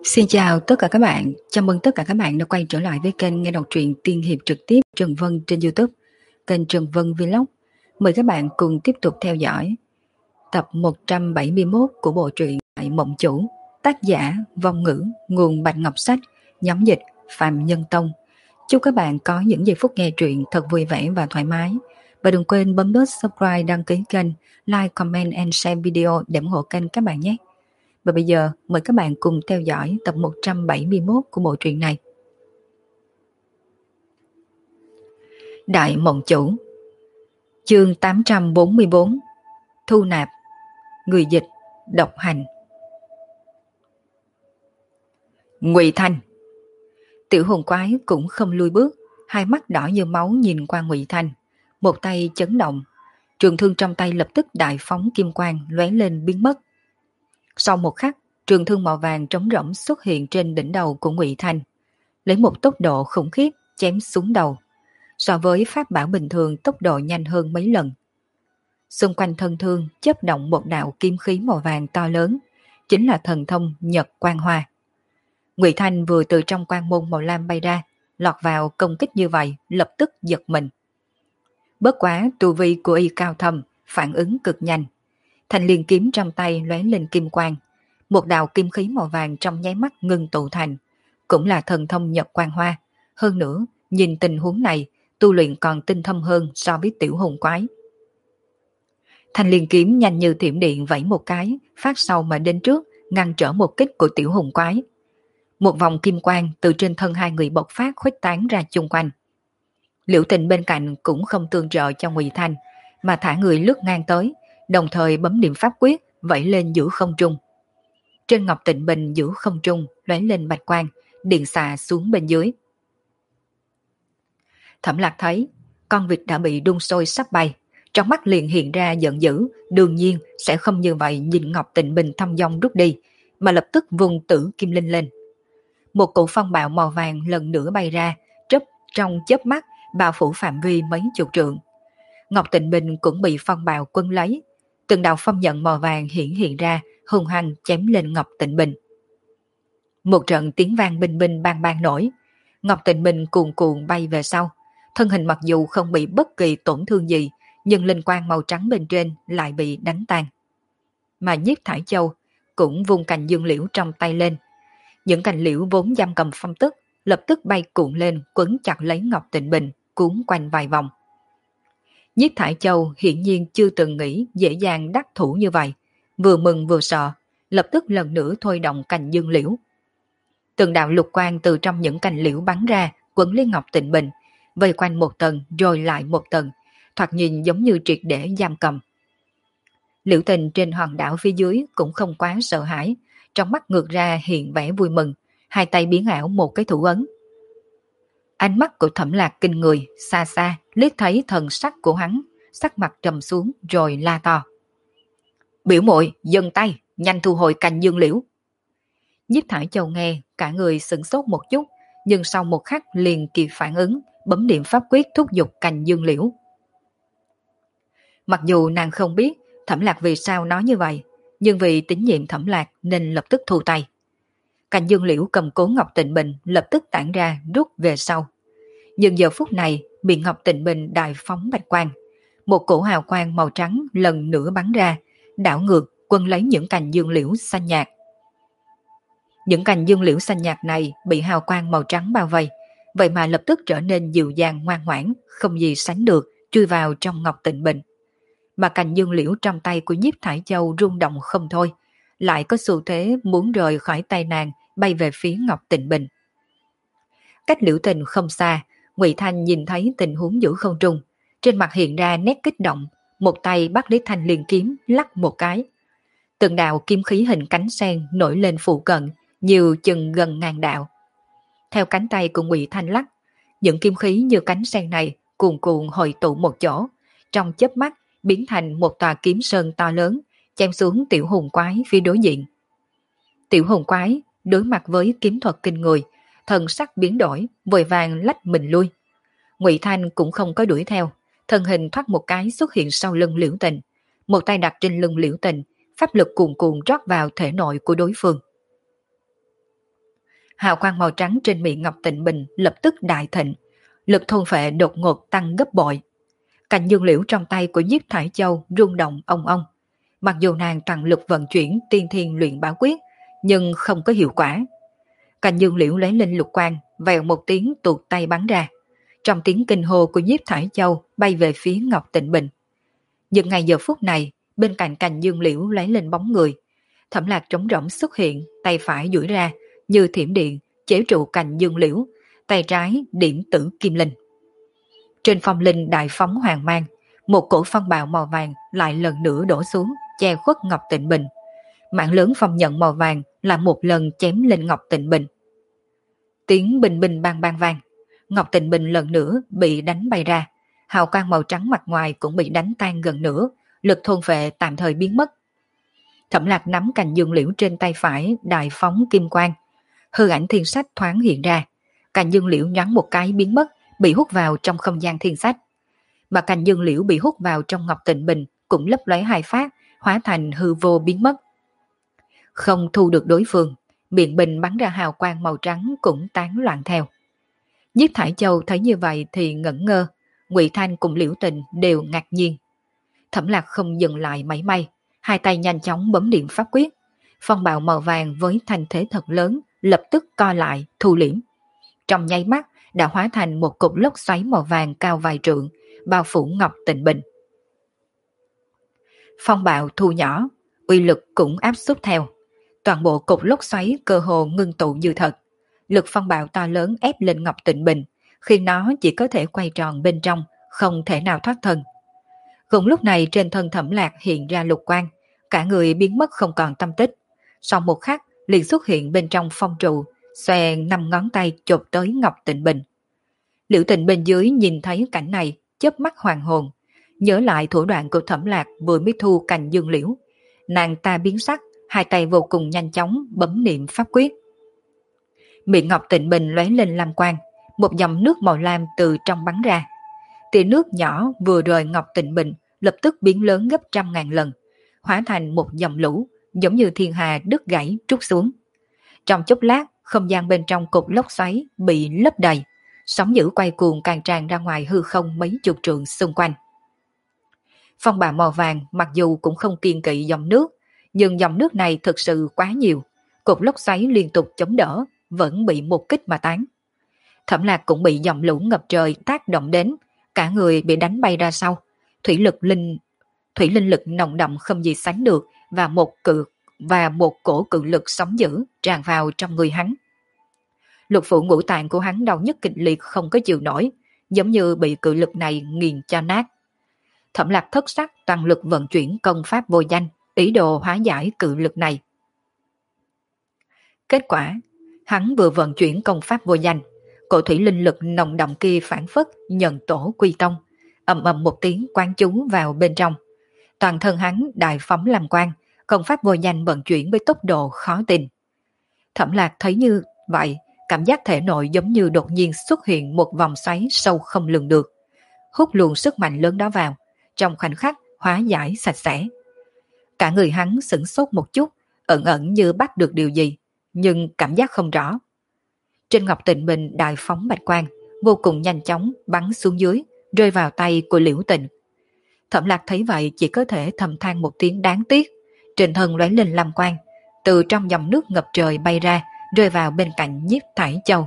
Xin chào tất cả các bạn, chào mừng tất cả các bạn đã quay trở lại với kênh nghe đọc truyện tiên hiệp trực tiếp Trần Vân trên YouTube, kênh Trần Vân Vlog. Mời các bạn cùng tiếp tục theo dõi tập 171 của bộ truyện Đại Mộng Chủ, tác giả Vong Ngữ, nguồn Bạch Ngọc Sách, nhóm dịch Phạm Nhân Tông. Chúc các bạn có những giây phút nghe truyện thật vui vẻ và thoải mái. Và đừng quên bấm nút subscribe, đăng ký kênh, like, comment and share video để ủng hộ kênh các bạn nhé. Và bây giờ mời các bạn cùng theo dõi tập 171 của bộ truyện này. Đại Mộng Chủ, chương 844, thu nạp, người dịch độc hành. Ngụy Thanh. Tiểu hồn quái cũng không lùi bước, hai mắt đỏ như máu nhìn qua Ngụy Thanh, một tay chấn động, trường thương trong tay lập tức đại phóng kim quang lóe lên biến mất. Sau một khắc, trường thương màu vàng trống rỗng xuất hiện trên đỉnh đầu của Ngụy Thanh, lấy một tốc độ khủng khiếp chém xuống đầu. So với pháp bảo bình thường tốc độ nhanh hơn mấy lần. Xung quanh thân thương chớp động một đạo kim khí màu vàng to lớn, chính là thần thông Nhật Quang Hoa. Ngụy Thanh vừa từ trong quang môn màu lam bay ra, lọt vào công kích như vậy, lập tức giật mình. Bất quá tu vi của y cao thâm, phản ứng cực nhanh. Thanh liên kiếm trong tay lóe lên kim quang, một đạo kim khí màu vàng trong nháy mắt ngưng tụ thành, cũng là thần thông Nhật Quang Hoa. Hơn nữa, nhìn tình huống này, tu luyện còn tinh thâm hơn so với tiểu hồn quái. Thanh liên kiếm nhanh như thiểm điện vẫy một cái, phát sau mà đến trước, ngăn trở một kích của tiểu hồn quái. Một vòng kim quang từ trên thân hai người bộc phát khuếch tán ra chung quanh. Liễu Tình bên cạnh cũng không tương trợ cho Ngụy Thanh, mà thả người lướt ngang tới, đồng thời bấm niệm pháp quyết vẫy lên giữa không trung. Trên ngọc tịnh bình giữa không trung lóe lên bạch quang, điện xạ xuống bên dưới. Thẩm Lạc thấy con vịt đã bị đun sôi sắp bay, trong mắt liền hiện ra giận dữ, đương nhiên sẽ không như vậy nhìn ngọc tịnh bình thong dong rút đi, mà lập tức vùng tử kim linh lên. Một cụ phong bạo màu vàng lần nữa bay ra, trong chớp mắt bao phủ phạm vi mấy chục trượng. Ngọc Tịnh Bình cũng bị phong bạo quân lấy, từng đạo phong nhận màu vàng hiện ra, hung hăng chém lên Ngọc Tịnh Bình. Một trận tiếng vang binh binh bang bang nổi, Ngọc Tịnh Bình cuồn cuộn bay về sau, thân hình mặc dù không bị bất kỳ tổn thương gì, nhưng linh quang màu trắng bên trên lại bị đánh tan. Mà Nhiếp Thải Châu cũng vung cành dương liễu trong tay lên, những cành liễu vốn giam cầm phong tức lập tức bay cuộn lên quấn chặt lấy Ngọc Tịnh Bình, cuốn quanh vài vòng. Nhiếp Thải Châu hiển nhiên chưa từng nghĩ dễ dàng đắc thủ như vậy, vừa mừng vừa sợ, lập tức lần nữa thôi động cành dương liễu. Từng đạo lục quang từ trong những cành liễu bắn ra, quấn lên Ngọc Tịnh Bình, vây quanh một tầng rồi lại một tầng, thoạt nhìn giống như triệt để giam cầm. Liễu Tình trên hòn đảo phía dưới cũng không quá sợ hãi, trong mắt ngược ra hiện vẻ vui mừng, hai tay biến ảo một cái thủ ấn. Ánh mắt của Thẩm Lạc kinh người, xa xa liếc thấy thần sắc của hắn, sắc mặt trầm xuống rồi la to: "Biểu muội, dừng tay, nhanh thu hồi cành dương liễu." Nhiếp Thải Châu nghe, cả người sửng sốt một chút, nhưng sau một khắc liền kịp phản ứng, bấm niệm pháp quyết thúc giục cành dương liễu. Mặc dù nàng không biết Thẩm Lạc vì sao nói như vậy, nhưng vì tín nhiệm Thẩm Lạc nên lập tức thu tay. Cành dương liễu cầm cố Ngọc Tịnh Bình lập tức tản ra rút về sau. Nhưng giờ phút này bị Ngọc Tịnh Bình đại phóng bạch quang, một cổ hào quang màu trắng lần nữa bắn ra, đảo ngược quân lấy những cành dương liễu xanh nhạt. Những cành dương liễu xanh nhạt này bị hào quang màu trắng bao vây, vậy mà lập tức trở nên dịu dàng ngoan ngoãn, không gì sánh được, chui vào trong Ngọc Tịnh Bình. Mà cành dương liễu trong tay của Nhiếp Thải Châu rung động không thôi, lại có xu thế muốn rời khỏi tay nàng, bay về phía Ngọc Tịnh Bình. Cách Liễu Tình không xa, Ngụy Thanh nhìn thấy tình huống giữa không trung, trên mặt hiện ra nét kích động, một tay bắt lấy thanh liên kiếm lắc một cái. Từng đạo kim khí hình cánh sen nổi lên phụ cận, nhiều chừng gần ngàn đạo. Theo cánh tay của Ngụy Thanh lắc, những kim khí như cánh sen này cuồn cuộn hội tụ một chỗ, trong chớp mắt biến thành một tòa kiếm sơn to lớn, chém xuống tiểu hồn quái phía đối diện. Tiểu hồn quái đối mặt với kiếm thuật kinh người, thần sắc biến đổi, vội vàng lách mình lui. Ngụy Thanh cũng không có đuổi theo, thân hình thoát một cái xuất hiện sau lưng Liễu Tình, một tay đặt trên lưng Liễu Tình, pháp lực cuồn cuộn rót vào thể nội của đối phương. Hào quang màu trắng trên miệng Ngọc Tịnh Bình lập tức đại thịnh, lực thôn phệ đột ngột tăng gấp bội. Cành dương liễu trong tay của Nhiếp Thải Châu rung động ong ong. Mặc dù nàng toàn lực vận chuyển tiên thiên luyện bảo quyết, nhưng không có hiệu quả. Cành dương liễu lấy lên lục quang, vèo một tiếng tuột tay bắn ra. Trong tiếng kinh hô của Nhiếp Thải Châu bay về phía Ngọc Tịnh Bình. Nhưng ngay giờ phút này, bên cạnh cành dương liễu lấy lên bóng người. Thẩm Lạc trống rỗng xuất hiện, tay phải duỗi ra, như thiểm điện, chế trụ cành dương liễu, tay trái điểm tử kim linh. Trên phong linh đại phóng hoàng mang, một cổ phong bạo màu vàng lại lần nữa đổ xuống, che khuất Ngọc Tịnh Bình. Mạng lớn phong nhận màu vàng là một lần chém lên Ngọc Tịnh Bình. Tiếng bình bình bang bang vang, Ngọc Tịnh Bình lần nữa bị đánh bay ra, hào quang màu trắng mặt ngoài cũng bị đánh tan gần nửa, lực thôn phệ tạm thời biến mất. Thẩm Lạc nắm cành dương liễu trên tay phải đại phóng kim quang, hư ảnh thiên sách thoáng hiện ra, cành dương liễu nhoáng một cái biến mất, bị hút vào trong không gian thiên sách. Mà cành dương liễu bị hút vào trong Ngọc Tịnh Bình cũng lấp lóe hai phát, hóa thành hư vô biến mất. Không thu được đối phương, miệng bình bắn ra hào quang màu trắng cũng tán loạn theo. Nhiếp Thải Châu thấy như vậy thì ngẩn ngơ, Ngụy Thanh cùng Liễu Tình đều ngạc nhiên. Thẩm Lạc không dừng lại mảy may, hai tay nhanh chóng bấm niệm pháp quyết. Phong bạo màu vàng với thanh thế thật lớn lập tức co lại, thu liễm. Trong nháy mắt đã hóa thành một cục lốc xoáy màu vàng cao vài trượng, bao phủ Ngọc Tịnh Bình. Phong bạo thu nhỏ, uy lực cũng áp suất theo. Toàn bộ cục lốc xoáy cơ hồ ngưng tụ như thật. Lực phong bạo to lớn ép lên Ngọc Tịnh Bình, khiến nó chỉ có thể quay tròn bên trong, không thể nào thoát thân. Cùng lúc này trên thân Thẩm Lạc hiện ra lục quang, cả người biến mất không còn tâm tích. Sau một khắc liền xuất hiện bên trong phong trụ, xòe 5 ngón tay chộp tới Ngọc Tịnh Bình. Liễu Tình bên dưới nhìn thấy cảnh này, chớp mắt hoàng hồn, nhớ lại thủ đoạn của Thẩm Lạc vừa mới thu cành dương liễu. Nàng ta biến sắc, hai tay vô cùng nhanh chóng bấm niệm pháp quyết. Miệng Ngọc Tịnh Bình lóe lên lam quang, một dòng nước màu lam từ trong bắn ra. Tia nước nhỏ vừa rời Ngọc Tịnh Bình lập tức biến lớn gấp 100.000 lần, hóa thành một dòng lũ, giống như thiên hà đứt gãy trút xuống. Trong chốc lát, không gian bên trong cục lốc xoáy bị lấp đầy, sóng dữ quay cuồng càng tràn ra ngoài hư không mấy chục trượng xung quanh. Phong bạo màu vàng mặc dù cũng không kiêng kỵ dòng nước, nhưng dòng nước này thực sự quá nhiều, cục lốc xoáy liên tục chống đỡ, vẫn bị một kích mà tán. Thẩm Lạc cũng bị dòng lũ ngập trời tác động đến, cả người bị đánh bay ra sau, thủy linh lực nồng đậm không gì sánh được và một cổ cự lực sóng dữ tràn vào trong người hắn. Lục phủ ngũ tạng của hắn đau nhức kịch liệt không có chịu nổi, giống như bị cự lực này nghiền cho nát. Thẩm Lạc thất sắc toàn lực vận chuyển công pháp vô danh, ý đồ hóa giải cự lực này. Kết quả, hắn vừa vận chuyển công pháp vô danh, cổ thủy linh lực nồng đậm kia phản phất nhận tổ quy tông, ầm ầm một tiếng quán chú vào bên trong. Toàn thân hắn đại phóng làm quang, công pháp vô danh vận chuyển với tốc độ khó tin. Thẩm Lạc thấy như vậy, cảm giác thể nội giống như đột nhiên xuất hiện một vòng xoáy sâu không lường được, hút luồng sức mạnh lớn đó vào, trong khoảnh khắc hóa giải sạch sẽ. Cả người hắn sửng sốt một chút, ẩn ẩn như bắt được điều gì, nhưng cảm giác không rõ. Trên Ngọc Tịnh Bình đại phóng bạch quang, vô cùng nhanh chóng bắn xuống dưới, rơi vào tay của Liễu Tình. Thẩm Lạc thấy vậy chỉ có thể thầm than một tiếng đáng tiếc, trên thân lóe lên lam quang, từ trong dòng nước ngập trời bay ra, rơi vào bên cạnh Nhiếp Thải Châu.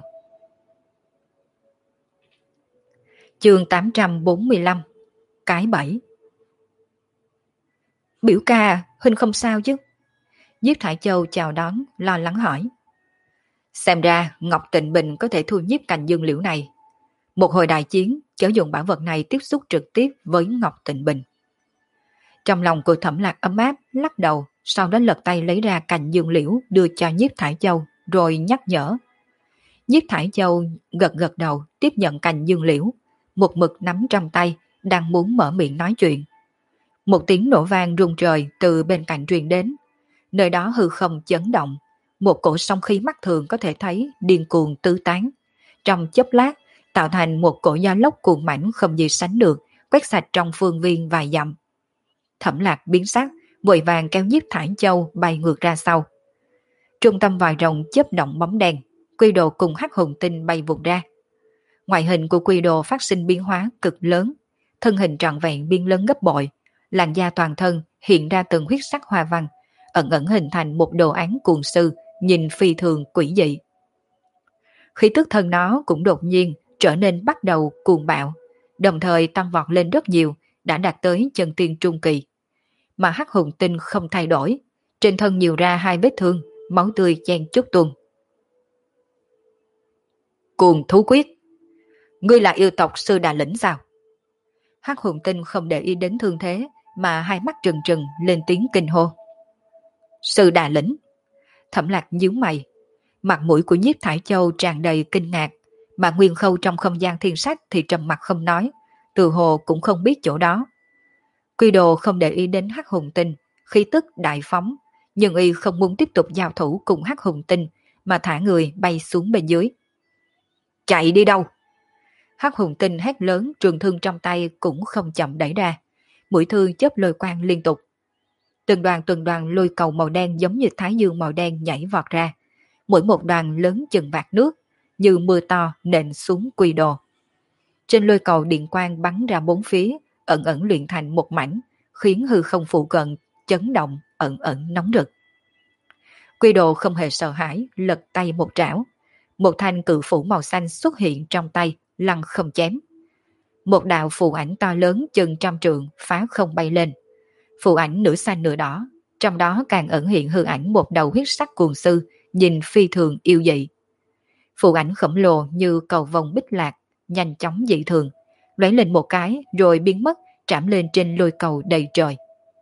Chương 845 Cái bẫy. Biểu ca, huynh không sao chứ? Nhiếp Thải Châu chào đón, lo lắng hỏi. Xem ra Ngọc Tịnh Bình có thể thu nhiếp cành dương liễu này. Một hồi đại chiến, chớ dùng bảo vật này tiếp xúc trực tiếp với Ngọc Tịnh Bình. Trong lòng của Thẩm Lạc ấm áp, lắc đầu, sau đó lật tay lấy ra cành dương liễu đưa cho Nhiếp Thải Châu, rồi nhắc nhở. Nhiếp Thải Châu gật gật đầu, tiếp nhận cành dương liễu, một mực nắm trong tay, đang muốn mở miệng nói chuyện. Một tiếng nổ vang rung trời từ bên cạnh truyền đến. Nơi đó hư không chấn động, một cổ sóng khí mắt thường có thể thấy điên cuồng tứ tán. Trong chốc lát, tạo thành một cổ gió lốc cuồng mãnh không gì sánh được, quét sạch trong phương viên vài dặm. Thẩm Lạc biến sắc, vội vàng kéo Nhiếp Thải Châu bay ngược ra sau. Trung tâm vòi rồng chớp động bóng đèn, Quy Đồ cùng Hắc Hùng Tinh bay vụt ra. Ngoại hình của Quy Đồ phát sinh biến hóa cực lớn, thân hình trọn vẹn biến lớn gấp bội, làn da toàn thân hiện ra từng huyết sắc hoa văn, ẩn ẩn hình thành một đồ án cuồng sư, nhìn phi thường quỷ dị. Khí tức thân nó cũng đột nhiên trở nên bắt đầu cuồng bạo, đồng thời tăng vọt lên rất nhiều, đã đạt tới chân tiên trung kỳ. Mà Hắc Hùng Tinh không thay đổi, trên thân nhiều ra 2 vết thương, máu tươi chen chúc tuôn. Cuồng thú quyết, ngươi là yêu tộc sư Đà Lĩnh sao? Hắc Hùng Tinh không để ý đến thương thế, mà hai mắt trừng trừng lên tiếng kinh hô. Sư Đà Lĩnh. Thẩm Lạc nhíu mày, mặt mũi của Nhiếp Thải Châu tràn đầy kinh ngạc, mà Nguyên Khâu trong không gian thiên sách thì trầm mặt không nói, từ hồ cũng không biết chỗ đó. Quy Đồ không để ý đến Hắc Hùng Tinh, khí tức đại phóng, nhưng y không muốn tiếp tục giao thủ cùng Hắc Hùng Tinh, mà thả người bay xuống bên dưới. Chạy đi đâu? Hắc Hùng Tinh hét lớn, trường thương trong tay cũng không chậm đẩy ra, mũi thương chớp lôi quang liên tục. Từng đoàn lôi cầu màu đen giống như thái dương màu đen nhảy vọt ra, mỗi một đoàn lớn chừng vạt nước, như mưa to nện xuống Quy Đồ. Trên lôi cầu điện quang bắn ra bốn phía, ẩn ẩn luyện thành một mảnh, khiến hư không phụ cận chấn động, ẩn ẩn nóng rực. Quy Đồ không hề sợ hãi, lật tay một trảo, một thanh cự phủ màu xanh xuất hiện trong tay, lăng không chém. Một đạo phù ảnh to lớn chừng trăm trượng phá không bay lên. Phù ảnh nửa xanh nửa đỏ, trong đó càng ẩn hiện hư ảnh một đầu huyết sắc cuồng sư, nhìn phi thường yêu dị. Phù ảnh khổng lồ như cầu vồng bích lạc, nhanh chóng dị thường, lóe lên một cái rồi biến mất, trảm lên trên lôi cầu đầy trời.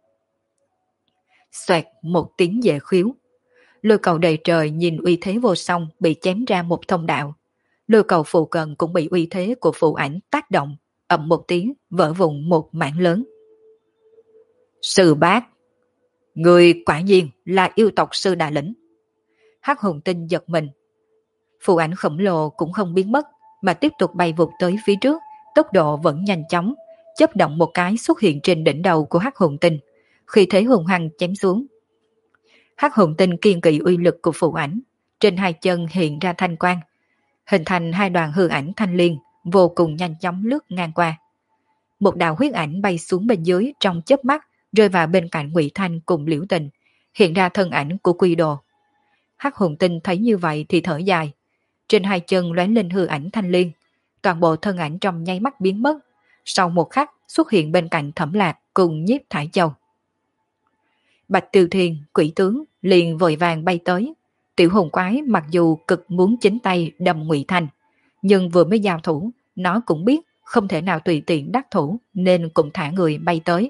Xoẹt một tiếng dễ khiếu. Lôi cầu đầy trời nhìn uy thế vô song bị chém ra một thông đạo. Lôi cầu phụ cận cũng bị uy thế của phù ảnh tác động, ầm một tiếng vỡ vụn một mảng lớn. Sư bác, người quả nhiên là yêu tộc sư Đà Lĩnh. Hắc Hùng Tinh giật mình. Phù ảnh khổng lồ cũng không biến mất, mà tiếp tục bay vụt tới phía trước, tốc độ vẫn nhanh chóng, chớp động một cái xuất hiện trên đỉnh đầu của Hắc Hùng Tinh, khi thế hùng hăng chém xuống. Hắc Hùng Tinh kiên kỵ uy lực của phù ảnh, trên hai chân hiện ra thanh quang, hình thành hai đoàn hư ảnh thanh liên, vô cùng nhanh chóng lướt ngang qua. Một đạo huyết ảnh bay xuống bên dưới trong chớp mắt, rơi vào bên cạnh Ngụy Thanh cùng Liễu Tình, hiện ra thân ảnh của Quy Đồ. Hắc Hùng Tinh thấy như vậy thì thở dài, trên hai chân lóe lên hư ảnh thanh liên, toàn bộ thân ảnh trong nháy mắt biến mất, sau một khắc xuất hiện bên cạnh Thẩm Lạc cùng Nhiếp Thải Châu. Bạch Tiêu Thiên, quỷ tướng liền vội vàng bay tới. Tiểu hồn quái mặc dù cực muốn chính tay đâm Ngụy Thanh, nhưng vừa mới giao thủ, nó cũng biết không thể nào tùy tiện đắc thủ, nên cũng thả người bay tới.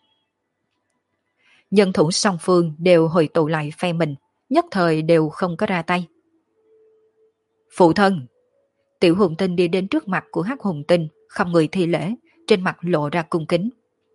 Nhân thủ song phương đều hồi tụ lại phe mình, nhất thời đều không có ra tay. Phụ thân! Tiểu Hùng Tinh đi đến trước mặt của Hắc Hùng Tinh, không người thi lễ, trên mặt lộ ra cung kính.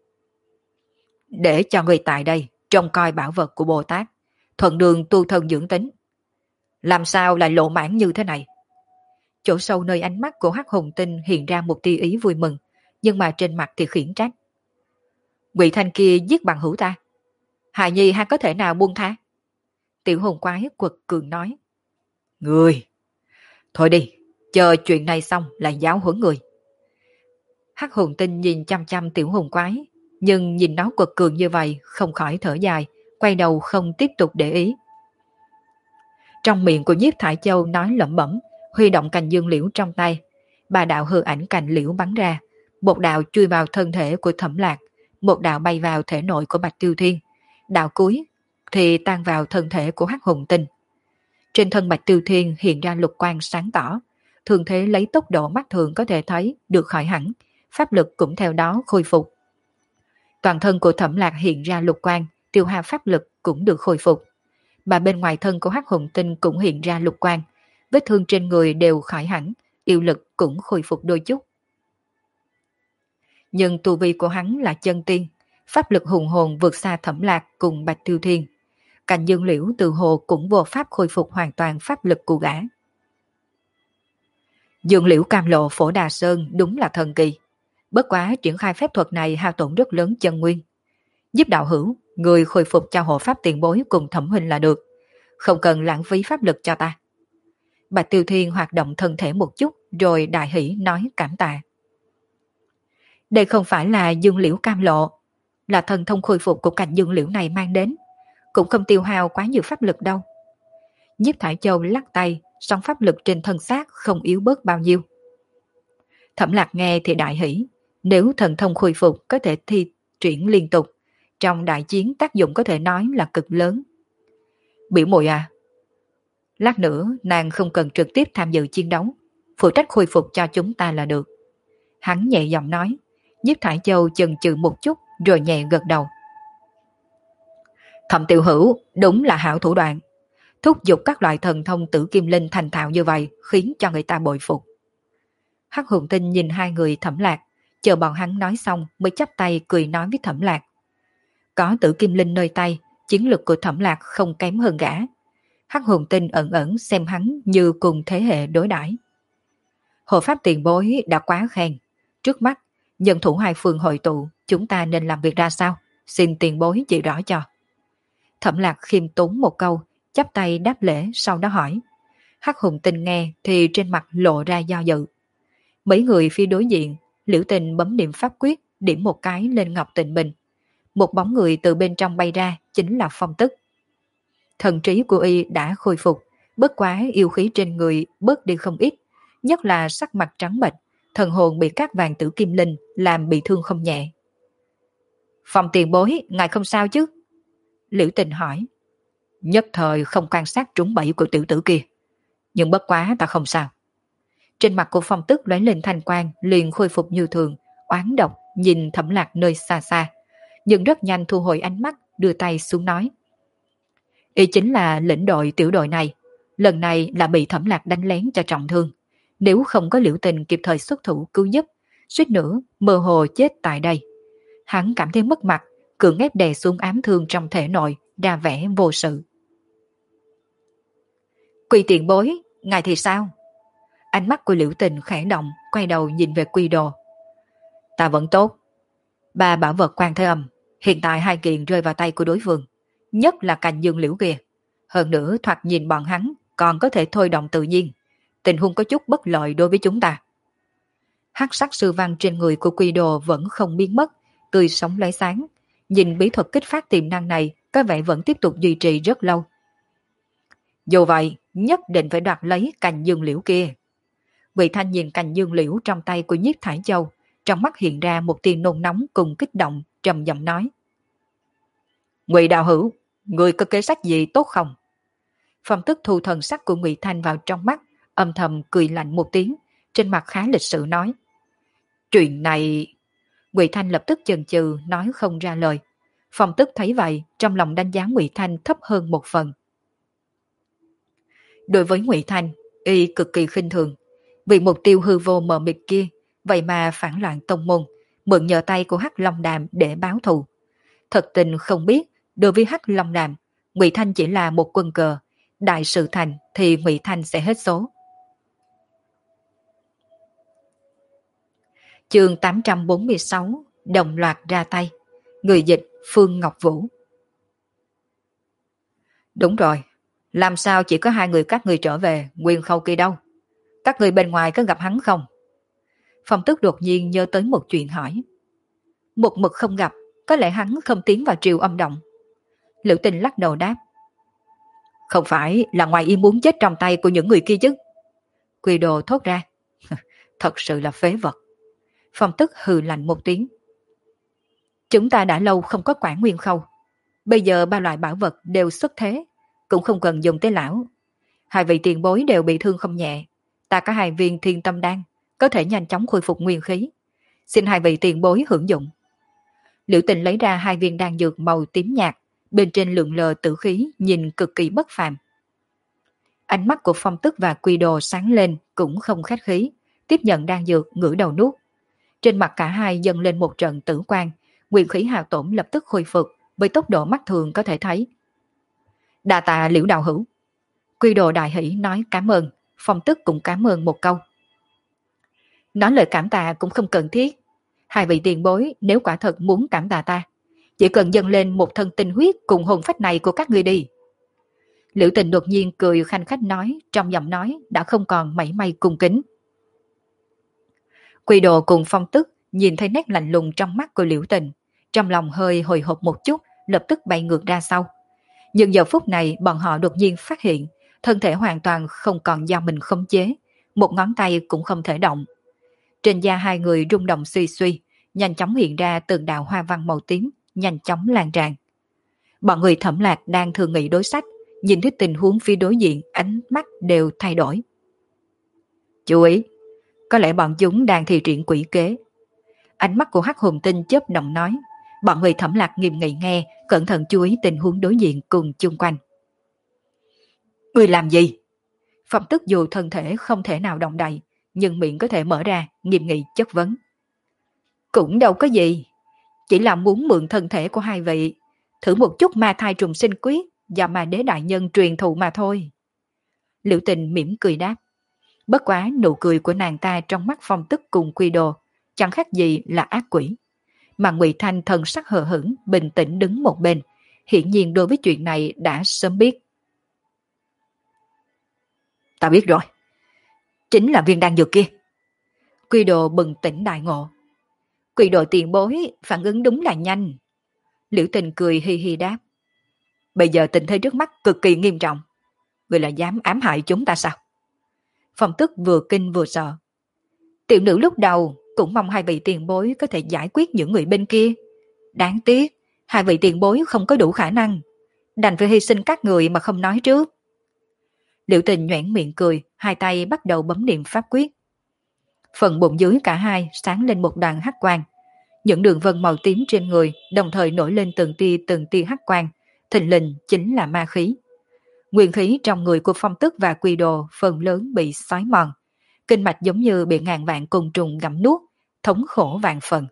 Để cho người tại đây trông coi bảo vật của Bồ Tát, thuận đường tu thân dưỡng tính. Làm sao lại lộ mãn như thế này? Chỗ sâu nơi ánh mắt của Hắc Hùng Tinh hiện ra một tia ý vui mừng, nhưng mà trên mặt thì khiển trách. Ngụy Thanh kia giết bằng hữu ta, Hài Nhi hay có thể nào buông tha? Tiểu hồn quái quật cường nói. Người! Thôi đi, chờ chuyện này xong là giáo huấn người. Hắc Hùng Tinh nhìn chăm chăm tiểu hồn quái, nhưng nhìn nó quật cường như vậy không khỏi thở dài, quay đầu không tiếp tục để ý. Trong miệng của Nhiếp Thải Châu nói lẩm bẩm, huy động cành dương liễu trong tay. Ba đạo hư ảnh cành liễu bắn ra, một đạo chui vào thân thể của Thẩm Lạc, một đạo bay vào thể nội của Bạch Tiêu Thiên, đạo cuối thì tan vào thân thể của Hắc Hùng Tinh. Trên thân Bạch Tiêu Thiên hiện ra lục quang sáng tỏ, thường thế lấy tốc độ mắt thường có thể thấy được khỏi hẳn, pháp lực cũng theo đó khôi phục. Toàn thân của Thẩm Lạc hiện ra lục quang, tiêu hao pháp lực cũng được khôi phục. Mà bên ngoài thân của Hắc Hùng Tinh cũng hiện ra lục quang, vết thương trên người đều khỏi hẳn, yêu lực cũng khôi phục đôi chút. Nhưng tu vi của hắn là chân tiên, pháp lực hùng hồn vượt xa Thẩm Lạc cùng Bạch Tiêu Thiên. Cành dương liễu từ hồ cũng vô pháp khôi phục hoàn toàn pháp lực của gã. Dương liễu cam lộ phổ Đà Sơn đúng là thần kỳ. Bất quá triển khai phép thuật này hao tổn rất lớn chân nguyên. Giúp đạo hữu, người khôi phục cho hộ pháp tiền bối cùng Thẩm huynh là được. Không cần lãng phí pháp lực cho ta. Bạch Tiêu Thiên hoạt động thân thể một chút rồi đại hỷ nói cảm tạ. Đây không phải là dương liễu cam lộ, là thần thông khôi phục của cành dương liễu này mang đến, cũng không tiêu hao quá nhiều pháp lực đâu. Nhiếp Thải Châu lắc tay, song pháp lực trên thân xác không yếu bớt bao nhiêu. Thẩm Lạc nghe thì đại hỷ, nếu thần thông khôi phục có thể thi triển liên tục, trong đại chiến tác dụng có thể nói là cực lớn. Biểu muội à, lát nữa nàng không cần trực tiếp tham dự chiến đấu, phụ trách khôi phục cho chúng ta là được. Hắn nhẹ giọng nói. Nhiếp Thải Châu chần chừ một chút rồi nhẹ gật đầu. Thẩm tiểu hữu đúng là hảo thủ đoạn, thúc giục các loại thần thông tử kim linh thành thạo như vậy khiến cho người ta bội phục. Hắc Hùng Tinh nhìn hai người Thẩm Lạc, chờ bọn hắn nói xong mới chắp tay cười nói với Thẩm Lạc. Có tử kim linh nơi tay, chiến lực của Thẩm Lạc không kém hơn gã. Hắc Hùng Tinh ẩn ẩn xem hắn như cùng thế hệ đối đãi. Hộ pháp tiền bối đã quá khen, trước mắt nhân thủ hai phương hội tụ, chúng ta nên làm việc ra sao? Xin tiền bối chỉ rõ cho. Thẩm Lạc khiêm tốn một câu, chắp tay đáp lễ sau đó hỏi. Hắc Hùng Tinh nghe thì trên mặt lộ ra do dự. Mấy người phía đối diện, Liễu Tình bấm niệm pháp quyết, điểm một cái lên Ngọc Tịnh Bình. Một bóng người từ bên trong bay ra chính là Phong Tức. Thần trí của y đã khôi phục, bất quá yêu khí trên người bớt đi không ít, nhất là sắc mặt trắng bệch, thần hồn bị các vàng tử kim linh làm bị thương không nhẹ. Phong tiền bối, ngài không sao chứ? Liễu Tình hỏi. Nhất thời không quan sát trúng bẫy của tiểu tử kia, nhưng bất quá ta không sao. Trên mặt của Phong Tức lóe lên thanh quang, liền khôi phục như thường, oán độc nhìn Thẩm Lạc nơi xa xa, nhưng rất nhanh thu hồi ánh mắt, đưa tay xuống nói. Y chính là lĩnh đội tiểu đội này, lần này là bị Thẩm Lạc đánh lén cho trọng thương. Nếu không có Liễu Tình kịp thời xuất thủ cứu giúp, suýt nữa mơ hồ chết tại đây. Hắn cảm thấy mất mặt, cưỡng ép đè xuống ám thương trong thể nội, ra vẻ vô sự. Quy tiền bối, ngài thì sao? Ánh mắt của Liễu Tình khẽ động, quay đầu nhìn về Quy Đồ. Ta vẫn tốt. Ba bảo vật Quan Thế Âm, hiện tại hai kiện rơi vào tay của đối phương, nhất là cành dương liễu kia. Hơn nữa thoạt nhìn bọn hắn còn có thể thôi động tự nhiên, tình huống có chút bất lợi đối với chúng ta. Hắc sắc sư văn trên người của Quy Đồ vẫn không biến mất, tươi sống lóe sáng. Nhìn bí thuật kích phát tiềm năng này có vẻ vẫn tiếp tục duy trì rất lâu. Dù vậy, nhất định phải đoạt lấy cành dương liễu kia. Ngụy Thanh nhìn cành dương liễu trong tay của Nhiếp Thải Châu, trong mắt hiện ra một tia nôn nóng cùng kích động, trầm giọng nói. Ngụy đạo hữu, người có kế sách gì tốt không? Phong Tức thu thần sắc của Ngụy Thanh vào trong mắt, âm thầm cười lạnh một tiếng, trên mặt khá lịch sự nói. Chuyện này... Ngụy Thanh lập tức chần chừ nói không ra lời. Phong Tức thấy vậy, trong lòng đánh giá Ngụy Thanh thấp hơn một phần. Đối với Ngụy Thanh, y cực kỳ khinh thường. Vì mục tiêu hư vô mờ mịt kia, vậy mà phản loạn tông môn, mượn nhờ tay của Hắc Long Đàm để báo thù. Thật tình không biết, đối với Hắc Long Đàm, Ngụy Thanh chỉ là một quân cờ, đại sự thành thì Ngụy Thanh sẽ hết số. Chương 846, đồng loạt ra tay. Người dịch Phương Ngọc Vũ. Đúng rồi, làm sao chỉ có hai người các người trở về, Nguyên Khâu kia đâu? Các người bên ngoài có gặp hắn không? Phong Tức đột nhiên nhớ tới một chuyện hỏi. Một mực không gặp, có lẽ hắn không tiến vào triều âm động. Liễu Tình lắc đầu đáp. Không phải là ngoài ý muốn chết trong tay của những người kia chứ? Quy Đồ thốt ra. Thật sự là phế vật. Phong Tức hừ lạnh một tiếng. Chúng ta đã lâu không có quản Nguyên Khâu. Bây giờ ba loại bảo vật đều xuất thế, cũng không cần dùng tới lão. Hai vị tiền bối đều bị thương không nhẹ. Ta có 2 viên thiên tâm đan, có thể nhanh chóng khôi phục nguyên khí. Xin hai vị tiền bối hưởng dụng. Liễu Tình lấy ra 2 viên đan dược màu tím nhạt, bên trên lượn lờ tử khí nhìn cực kỳ bất phàm. Ánh mắt của Phong Tức và Quy Đồ sáng lên cũng không khách khí, tiếp nhận đan dược ngửa đầu nuốt. Trên mặt cả hai dâng lên một trận tử quang, nguyên khí hao tổn lập tức khôi phục với tốc độ mắt thường có thể thấy. Đa tạ Liễu đạo hữu. Quy Đồ đại hỷ nói cảm ơn, Phong Tức cũng cảm ơn một câu. Nói lời cảm tạ cũng không cần thiết. Hai vị tiền bối nếu quả thật muốn cảm tạ ta, chỉ cần dâng lên một thân tinh huyết cùng hồn phách này của các ngươi đi. Liễu Tình đột nhiên cười khanh khách nói, trong giọng nói đã không còn mảy may cung kính. Quỷ Đồ cùng Phong Tức nhìn thấy nét lạnh lùng trong mắt của Liễu Tình, trong lòng hơi hồi hộp một chút, lập tức bay ngược ra sau. Nhưng giờ phút này bọn họ đột nhiên phát hiện, thân thể hoàn toàn không còn do mình khống chế, một ngón tay cũng không thể động. Trên da hai người rung động suy suy, nhanh chóng hiện ra từng đạo hoa văn màu tím, nhanh chóng lan tràn. Bọn người Thẩm Lạc đang thường nghị đối sách, nhìn thấy tình huống phía đối diện, ánh mắt đều thay đổi. Chú ý, có lẽ bọn chúng đang thi triển quỷ kế. Ánh mắt của Hắc Hồn Tinh chớp động nói. Bọn người Thẩm Lạc nghiêm nghị nghe, cẩn thận chú ý tình huống đối diện cùng chung quanh. Người làm gì? Phong Tức dù thân thể không thể nào động đậy, nhưng miệng có thể mở ra, nghiêm nghị chất vấn. Cũng đâu có gì, chỉ là muốn mượn thân thể của hai vị, thử một chút ma thai trùng sinh quyết do ma đế đại nhân truyền thụ mà thôi. Liễu Tình mỉm cười đáp. Bất quá nụ cười của nàng ta trong mắt Phong Tức cùng Quy Đồ chẳng khác gì là ác quỷ. Mà Ngụy Thanh thần sắc hờ hững, bình tĩnh đứng một bên, hiển nhiên đối với chuyện này đã sớm biết. Ta biết rồi, chính là viên đan dược kia. Quy Đồ bừng tỉnh đại ngộ. Quy Đồ tiền bối, phản ứng đúng là nhanh. Liễu Tình cười hi hi đáp. Bây giờ tình thế trước mắt cực kỳ nghiêm trọng. Người là dám ám hại chúng ta sao? Phong Tức vừa kinh vừa sợ. Tiểu nữ lúc đầu cũng mong hai vị tiền bối có thể giải quyết những người bên kia. Đáng tiếc, hai vị tiền bối không có đủ khả năng. Đành phải hy sinh các người mà không nói trước. Liễu Tình nhoẻn miệng cười, hai tay bắt đầu bấm niệm pháp quyết. Phần bụng dưới cả hai sáng lên một đoàn hắc quang. Những đường vân màu tím trên người đồng thời nổi lên từng tia hắc quang, thình lình chính là ma khí. Nguyên khí trong người của Phong Tức và Quy Đồ phần lớn bị xói mòn, kinh mạch giống như bị ngàn vạn côn trùng gặm nuốt, thống khổ vạn phần.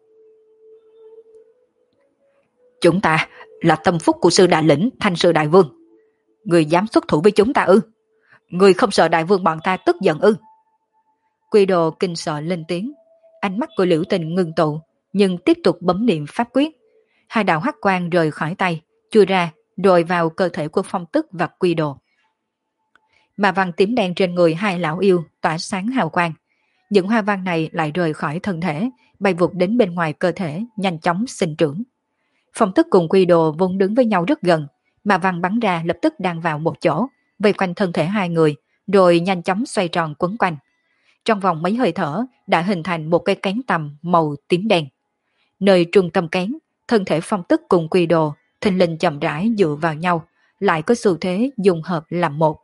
Chúng ta là tâm phúc của sư đại lĩnh Thanh Sư Đại Vương. Người dám xuất thủ với chúng ta ư? Người không sợ đại vương bọn ta tức giận ư? Quy Đồ kinh sợ lên tiếng. Ánh mắt của Liễu Tình ngưng tụ, nhưng tiếp tục bấm niệm pháp quyết. Hai đạo hắc quang rời khỏi tay, chui ra, rồi vào cơ thể của Phong Tức và Quy Đồ. Mà văn tím đen trên người hai lão yêu tỏa sáng hào quang. Những hoa văn này lại rời khỏi thân thể, bay vụt đến bên ngoài cơ thể, nhanh chóng sinh trưởng. Phong Tức cùng Quy Đồ vốn đứng với nhau rất gần, mà văn bắn ra lập tức đang vào một chỗ, vây quanh thân thể hai người, rồi nhanh chóng xoay tròn quấn quanh. Trong vòng mấy hơi thở đã hình thành một cái cánh tằm màu tím đen. Nơi trung tâm cánh, thân thể Phong Tức cùng Quy Đồ thình lình chậm rãi dựa vào nhau, lại có xu thế dung hợp làm một.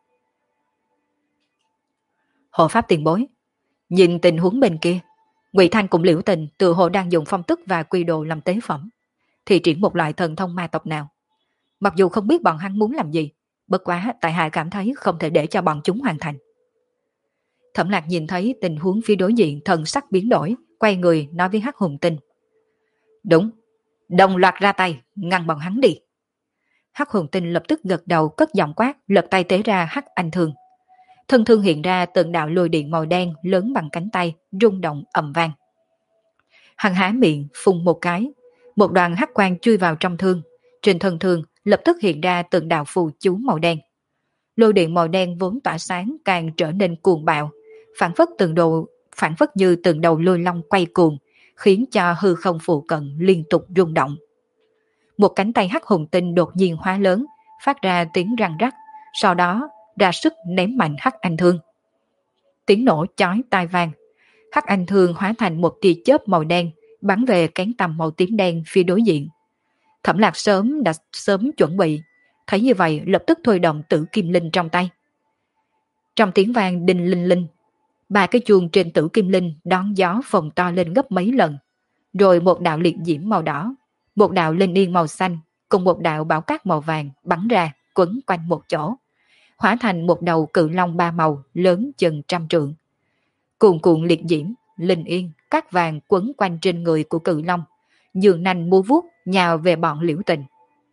Hộ pháp tiền bối, nhìn tình huống bên kia, Ngụy Thanh cùng Liễu Tình tự hồ đang dùng Phong Tức và Quy Đồ làm tế phẩm, thì triển một loại thần thông ma tộc nào. Mặc dù không biết bọn hắn muốn làm gì, bất quá tại hạ cảm thấy không thể để cho bọn chúng hoàn thành. Thẩm Lạc nhìn thấy tình huống phía đối diện, thần sắc biến đổi, quay người nói với Hắc Hồn Tinh. Đúng, đồng loạt ra tay, ngăn bọn hắn đi. Hắc Hồn Tinh lập tức gật đầu, cất giọng quát, lật tay tế ra Hắc Anh Thương. Thân thương hiện ra từng đạo lôi điện màu đen lớn bằng cánh tay, rung động ầm vang. Hắn há miệng phun một cái, một đoàn hắc quang chui vào trong thương. Trên thân thương lập tức hiện ra từng đạo phù chú màu đen. Lôi điện màu đen vốn tỏa sáng càng trở nên cuồng bạo, phản phất như từng đầu lôi long quay cuồng, khiến cho hư không phụ cận liên tục rung động. Một cánh tay Hắc Hồn Tinh đột nhiên hóa lớn, phát ra tiếng răng rắc, sau đó ra sức ném mạnh Hắc Anh Thương. Tiếng nổ chói tai vang, Hắc Anh Thương hóa thành một tia chớp màu đen, bắn về cánh tằm màu tím đen phía đối diện. Thẩm Lạc đã sớm chuẩn bị, thấy như vậy lập tức thôi động Tử Kim Linh trong tay. Trong tiếng vang đinh linh linh, ba cái chuông trên Tử Kim Linh đón gió phồng to lên gấp mấy lần, rồi một đạo liệt diễm màu đỏ, một đạo linh yên màu xanh cùng một đạo bảo cát màu vàng bắn ra quấn quanh một chỗ, hóa thành một đầu cự long ba màu lớn chừng 100 trượng. Cuồn cuộn liệt diễm, linh yên, cát vàng quấn quanh trên người của cự long, nhường nanh múa vuốt nhào về bọn Liễu Tình.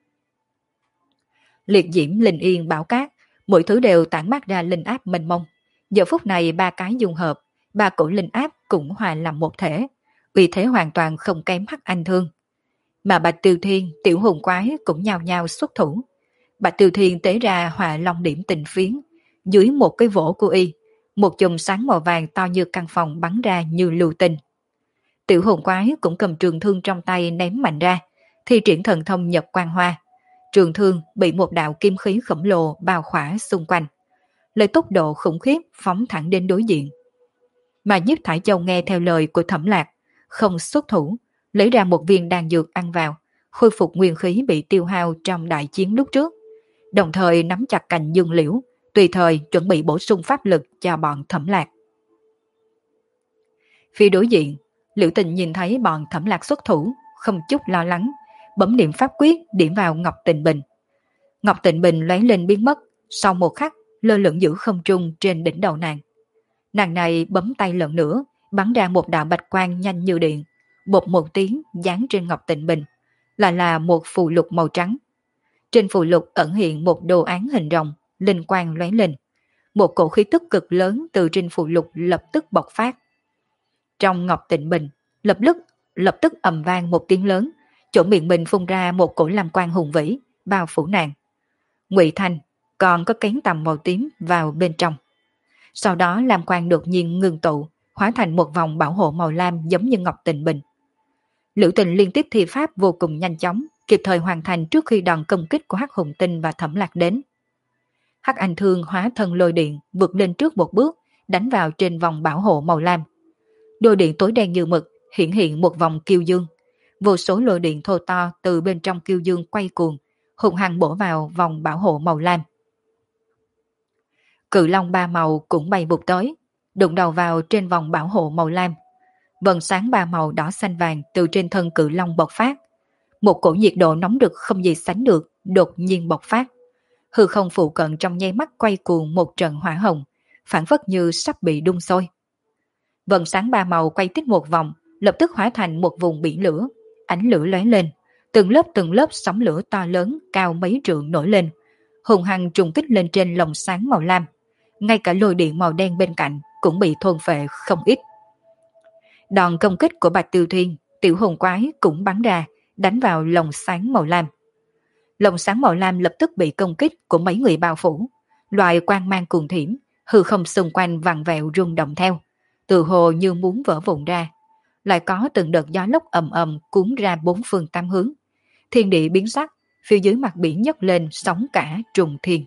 Liệt diễm, linh yên, bảo cát, mỗi thứ đều tản mát ra linh áp mênh mông. Giờ phút này ba cái dung hợp, ba cổ linh áp cũng hòa làm một thể, uy thế hoàn toàn không kém Hắc Anh Thương. Mà Bạch Tiêu Thiên, Tiểu Hồn Quái cũng nhao nhao xuất thủ. Bạch Tiêu Thiên tế ra Hỏa Long điểm tình phiến, dưới một cái vỗ của y, một chùm sáng màu vàng to như căn phòng bắn ra như lưu tinh. Tiểu hồn quái cũng cầm trường thương trong tay ném mạnh ra, thi triển thần thông nhập quang hoa. Trường thương bị một đạo kim khí khổng lồ bao khỏa xung quanh, lấy tốc độ khủng khiếp phóng thẳng đến đối diện. Mà Nhiếp Thải Châu nghe theo lời của Thẩm Lạc, không xuất thủ, lấy ra một viên đan dược ăn vào, khôi phục nguyên khí bị tiêu hao trong đại chiến lúc trước, đồng thời nắm chặt cành dương liễu, tùy thời chuẩn bị bổ sung pháp lực cho bọn Thẩm Lạc. Phía đối diện, Liễu Tình nhìn thấy bọn Thẩm Lạc xuất thủ, không chút lo lắng, bấm niệm pháp quyết điểm vào Ngọc Tịnh Bình. Ngọc Tịnh Bình lóe lên biến mất, sau một khắc lơ lửng giữa không trung trên đỉnh đầu nàng. Nàng này bấm tay lần nữa, bắn ra một đạo bạch quang nhanh như điện, bột một tiếng dán trên Ngọc Tịnh Bình, lại là một phù lục màu trắng. Trên phù lục ẩn hiện một đồ án hình rồng, linh quang lóe lên. Một cổ khí tức cực lớn từ trên phù lục lập tức bộc phát. Trong Ngọc Tịnh Bình, lập tức ầm vang một tiếng lớn, chỗ miệng mình phun ra một cổ lam quang hùng vĩ, bao phủ nàng. Ngụy Thanh còn có cánh tầm màu tím vào bên trong. Sau đó lam quang đột nhiên ngừng tụ, hóa thành một vòng bảo hộ màu lam giống như Ngọc Tịnh Bình. Liễu Tình liên tiếp thi pháp vô cùng nhanh chóng, kịp thời hoàn thành trước khi đòn công kích của Hắc Hùng Tinh và Thẩm Lạc đến. Hắc Anh Thương hóa thân lôi điện vượt lên trước một bước, đánh vào trên vòng bảo hộ màu lam. Đôi điện tối đen như mực hiện một vòng kiêu dương, vô số lôi điện thô to từ bên trong kiêu dương quay cuồng, hùng hăng bổ vào vòng bảo hộ màu lam. Cự long ba màu cũng bay vụt tới, đụng đầu vào trên vòng bảo hộ màu lam. Vầng sáng ba màu đỏ xanh vàng từ trên thân cự long bộc phát. Một cổ nhiệt độ nóng rực không gì sánh được đột nhiên bộc phát. Hư không phụ cận trong nháy mắt quay cuồng một trận hỏa hồng, phản phất như sắp bị đun sôi. Vầng sáng ba màu quay tít một vòng, lập tức hóa thành một vùng biển lửa, ánh lửa lóe lên, từng lớp sóng lửa to lớn cao mấy trượng nổi lên, hùng hăng trùng kích lên trên lồng sáng màu lam. Ngay cả lôi điện màu đen bên cạnh cũng bị thôn phệ không ít. Đòn công kích của Bạch Tiêu Thiên, tiểu hồn quái cũng bắn ra, đánh vào lồng sáng màu lam. Lồng sáng màu lam lập tức bị công kích của mấy người bao phủ, loại quang mang cuồng thiểm, hư không xung quanh vặn vẹo rung động theo, từ hồ như muốn vỡ vụn ra. Lại có từng đợt gió lốc ầm ầm cuốn ra bốn phương tám hướng, thiên địa biến sắc, phía dưới mặt biển nhấc lên sóng cả trùng thiên.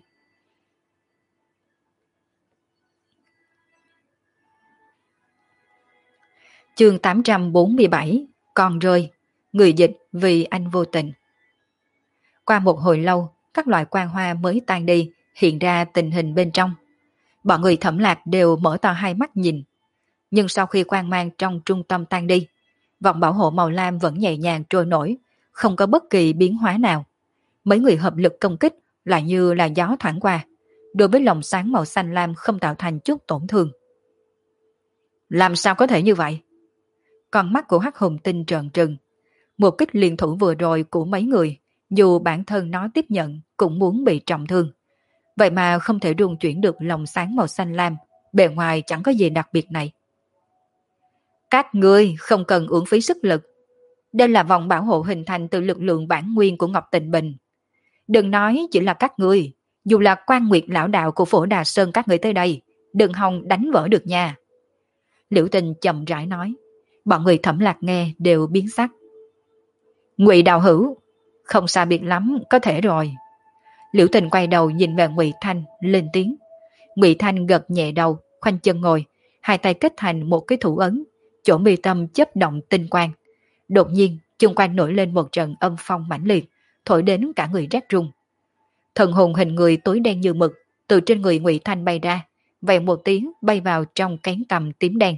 Chương 847, Con rơi, người dịch vì anh vô tình. Qua một hồi lâu, các loại quang hoa mới tan đi, hiện ra tình hình bên trong. Bọn người Thẩm Lạc đều mở to hai mắt nhìn. Nhưng sau khi quang mang trong trung tâm tan đi, vòng bảo hộ màu lam vẫn nhẹ nhàng trôi nổi, không có bất kỳ biến hóa nào. Mấy người hợp lực công kích lại như là gió thoảng qua, đối với lồng sáng màu xanh lam không tạo thành chút tổn thương. Làm sao có thể như vậy? Con mắt của Hắc Hùng Tinh trợn trừng. Một kích liên thủ vừa rồi của mấy người, dù bản thân nó tiếp nhận cũng muốn bị trọng thương. Vậy mà không thể rung chuyển được lồng sáng màu xanh lam, bề ngoài chẳng có gì đặc biệt này. Các ngươi không cần uổng phí sức lực. Đây là vòng bảo hộ hình thành từ lực lượng bản nguyên của Ngọc Tịnh Bình. Đừng nói chỉ là các ngươi, dù là Quan Nguyệt lão đạo của Phổ Đà Sơn các ngươi tới đây, đừng hòng đánh vỡ được nha. Liễu Tình chậm rãi nói. Bọn người Thẩm Lạc nghe đều biến sắc. Ngụy đạo hữu, không xa biệt lắm, có thể rồi. Liễu Tình quay đầu nhìn về Ngụy Thanh, lên tiếng. Ngụy Thanh gật nhẹ đầu, khoanh chân ngồi, hai tay kết thành một cái thủ ấn, chỗ mi tâm chớp động tinh quang. Đột nhiên, chung quanh nổi lên một trận âm phong mãnh liệt, thổi đến cả người rét run. Thần hồn hình người tối đen như mực, từ trên người Ngụy Thanh bay ra, vèo một tiếng bay vào trong cánh tầm tím đen.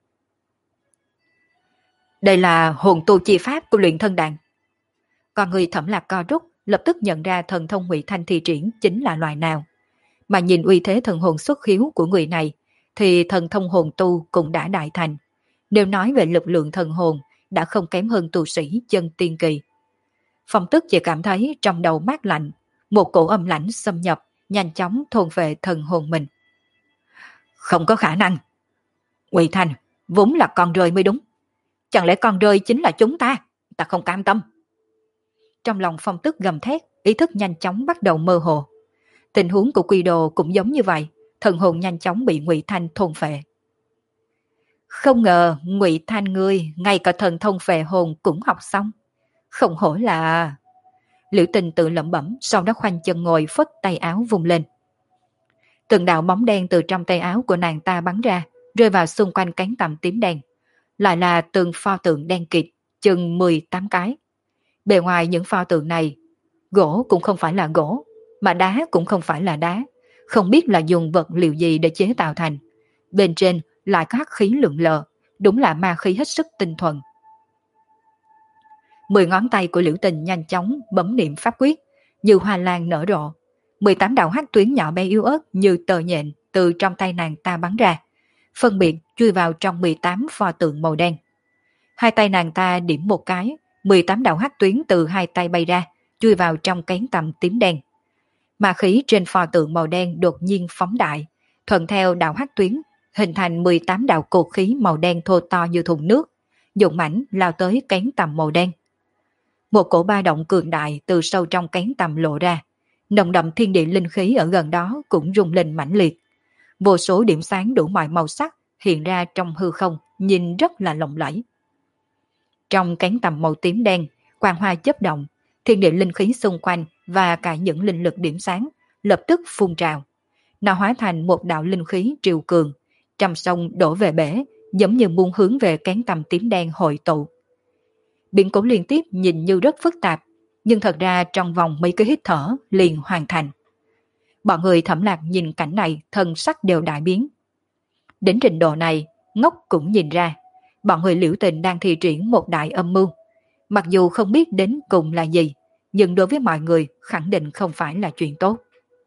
Đây là hồn tu chi pháp của luyện thân đàn. Còn người Thẩm Lạc co rút, lập tức nhận ra thần thông Ngụy Thanh thi triển chính là loài nào. Mà nhìn uy thế thần hồn xuất khiếu của người này, thì thần thông hồn tu cũng đã đại thành. Nếu nói về lực lượng thần hồn, đã không kém hơn tu sĩ chân tiên kỳ. Phong Tức chỉ cảm thấy trong đầu mát lạnh, một cổ âm lãnh xâm nhập, nhanh chóng thôn về thần hồn mình. Không có khả năng. Ngụy Thanh, vốn là con rơi mới đúng. Chẳng lẽ con rơi chính là chúng ta? Ta không cam tâm. Trong lòng Phong Tức gầm thét, ý thức nhanh chóng bắt đầu mơ hồ. Tình huống của Quy Đồ cũng giống như vậy, thần hồn nhanh chóng bị Ngụy Thanh thôn phệ. Không ngờ Ngụy Thanh ngươi ngay cả thần thông phệ hồn cũng học xong. Không hổ là... Liễu Tình tự lẩm bẩm, sau đó khoanh chân ngồi phất tay áo vung lên. Từng đạo bóng đen từ trong tay áo của nàng ta bắn ra, rơi vào xung quanh cánh tằm tím đen. Lại là từng pho tượng đen kịt, chừng 18 cái. Bề ngoài những pho tượng này, gỗ cũng không phải là gỗ, mà đá cũng không phải là đá. Không biết là dùng vật liệu gì để chế tạo thành. Bên trên lại có hắc khí lượn lờ, đúng là ma khí hết sức tinh thuần. 10 ngón tay của Liễu Tình nhanh chóng bấm niệm pháp quyết, như hoa lan nở rộ. 18 đạo hắc tuyến nhỏ bé yếu ớt như tờ nhện từ trong tay nàng ta bắn ra, phân biệt chui vào trong 18 pho tượng màu đen. Hai tay nàng ta điểm một cái, 18 đạo hắc tuyến từ hai tay bay ra, chui vào trong cánh tằm tím đen. Ma khí trên pho tượng màu đen đột nhiên phóng đại, thuận theo đạo hắc tuyến, hình thành 18 đạo cột khí màu đen thô to như thùng nước, dũng mãnh lao tới cánh tằm màu đen. Một cổ ba động cường đại từ sâu trong cánh tằm lộ ra, nồng đậm thiên địa linh khí ở gần đó cũng rung lên mãnh liệt. Vô số điểm sáng đủ mọi màu sắc hiện ra trong hư không, nhìn rất là lộng lẫy. Trong cánh tằm màu tím đen, quang hoa chớp động, thiên địa linh khí xung quanh và cả những linh lực điểm sáng lập tức phun trào. Nó hóa thành một đạo linh khí triều cường, trăm sông đổ về bể, giống như muốn hướng về cánh tằm tím đen hội tụ. Biến cố liên tiếp nhìn như rất phức tạp, nhưng thật ra trong vòng mấy cái hít thở liền hoàn thành. Bọn người Thẩm Lạc nhìn cảnh này thân sắc đều đại biến. Đến trình độ này, ngốc cũng nhìn ra, bọn người Liễu Tình đang thi triển một đại âm mưu. Mặc dù không biết đến cùng là gì, nhưng đối với mọi người khẳng định không phải là chuyện tốt.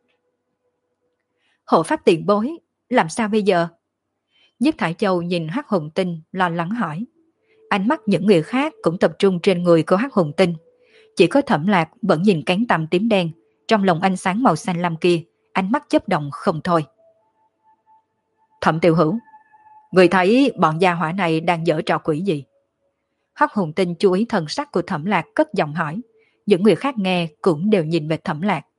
Hộ pháp tiền bối, làm sao bây giờ? Nhiếp Thải Châu nhìn Hắc Hùng Tinh lo lắng hỏi. Ánh mắt những người khác cũng tập trung trên người của Hắc Hùng Tinh. Chỉ có Thẩm Lạc vẫn nhìn cánh tằm tím đen, trong lòng ánh sáng màu xanh lam kia, ánh mắt chớp động không thôi. Thẩm Tiểu Hữu, người thấy bọn gia hỏa này đang giở trò quỷ gì? Hắc Hùng Tinh chú ý thần sắc của Thẩm Lạc cất giọng hỏi. Những người khác nghe cũng đều nhìn về Thẩm Lạc.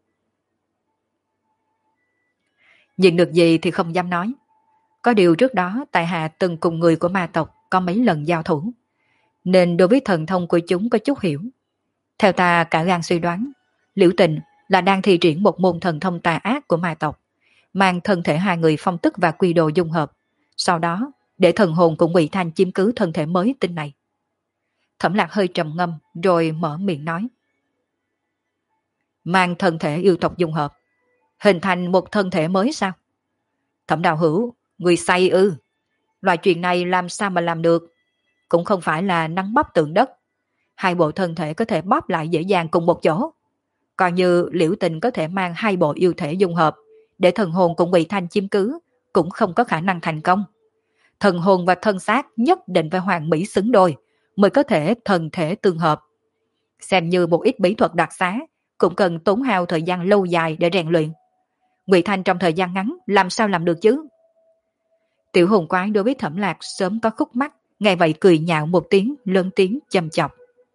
Nhìn được gì thì không dám nói. Có điều trước đó tại hạ từng cùng người của ma tộc có mấy lần giao thủ, nên đối với thần thông của chúng có chút hiểu. Theo ta cả gan suy đoán, Liễu Tình là đang thi triển một môn thần thông tà ác của ma tộc, mang thân thể hai người Phong Tức và Quy Đồ dung hợp, sau đó để thần hồn của Ngụy Thanh chiếm cứ thân thể mới tinh này. Thẩm Lạc hơi trầm ngâm rồi mở miệng nói. Mang thân thể yêu tộc dung hợp, hình thành một thân thể mới sao? Thẩm đạo hữu, người say ư? Loại chuyện này làm sao mà làm được? Cũng không phải là nắng bóp tượng đất. Hai bộ thân thể có thể bóp lại dễ dàng cùng một chỗ. Coi như Liễu Tình có thể mang hai bộ yêu thể dung hợp, để thần hồn của Ngụy Thanh chiếm cứ, cũng không có khả năng thành công. Thần hồn và thân xác nhất định phải hoàn mỹ xứng đôi, mới có thể thần thể tương hợp. Xem như một ít bí thuật đặc xá, cũng cần tốn hao thời gian lâu dài để rèn luyện. Ngụy Thanh trong thời gian ngắn làm sao làm được chứ? Tiểu hồn quái đối với Thẩm Lạc sớm có khúc mắc, nghe vậy cười nhạo một tiếng, lớn tiếng châm chọc.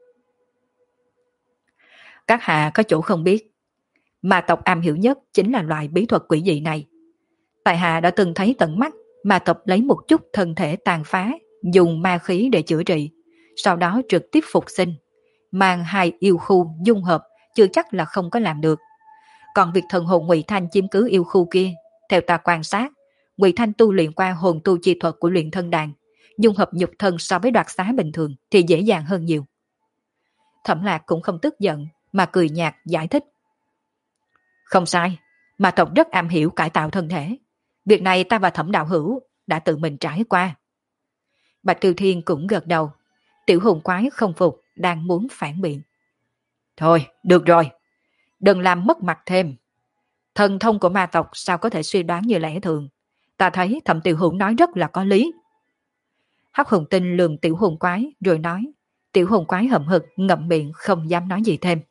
Các hạ có chỗ không biết, ma tộc am hiểu nhất chính là loại bí thuật quỷ dị này. Tại hạ đã từng thấy tận mắt ma tộc lấy một chút thân thể tàn phá, dùng ma khí để chữa trị, sau đó trực tiếp phục sinh. Mang hai yêu khu dung hợp chưa chắc là không có làm được. Còn việc thần hồn Ngụy Thanh chiếm cứ yêu khu kia, theo ta quan sát, Ngụy Thanh tu luyện qua hồn tu chi thuật của luyện thân đàn, dung hợp nhục thân so với đoạt xá bình thường thì dễ dàng hơn nhiều. Thẩm Lạc cũng không tức giận mà cười nhạt giải thích. Không sai, ma tộc rất am hiểu cải tạo thân thể. Việc này ta và Thẩm đạo hữu đã tự mình trải qua. Bạch Kiều Thiên cũng gật đầu. Tiểu hồn quái không phục, đang muốn phản biện. Thôi, được rồi, đừng làm mất mặt thêm. Thần thông của ma tộc sao có thể suy đoán như lẽ thường. Ta thấy Thẩm tiểu hữu nói rất là có lý. Hắc Hùng Tinh lườm tiểu hồn quái rồi nói. Tiểu hồn quái hậm hực ngậm miệng không dám nói gì thêm.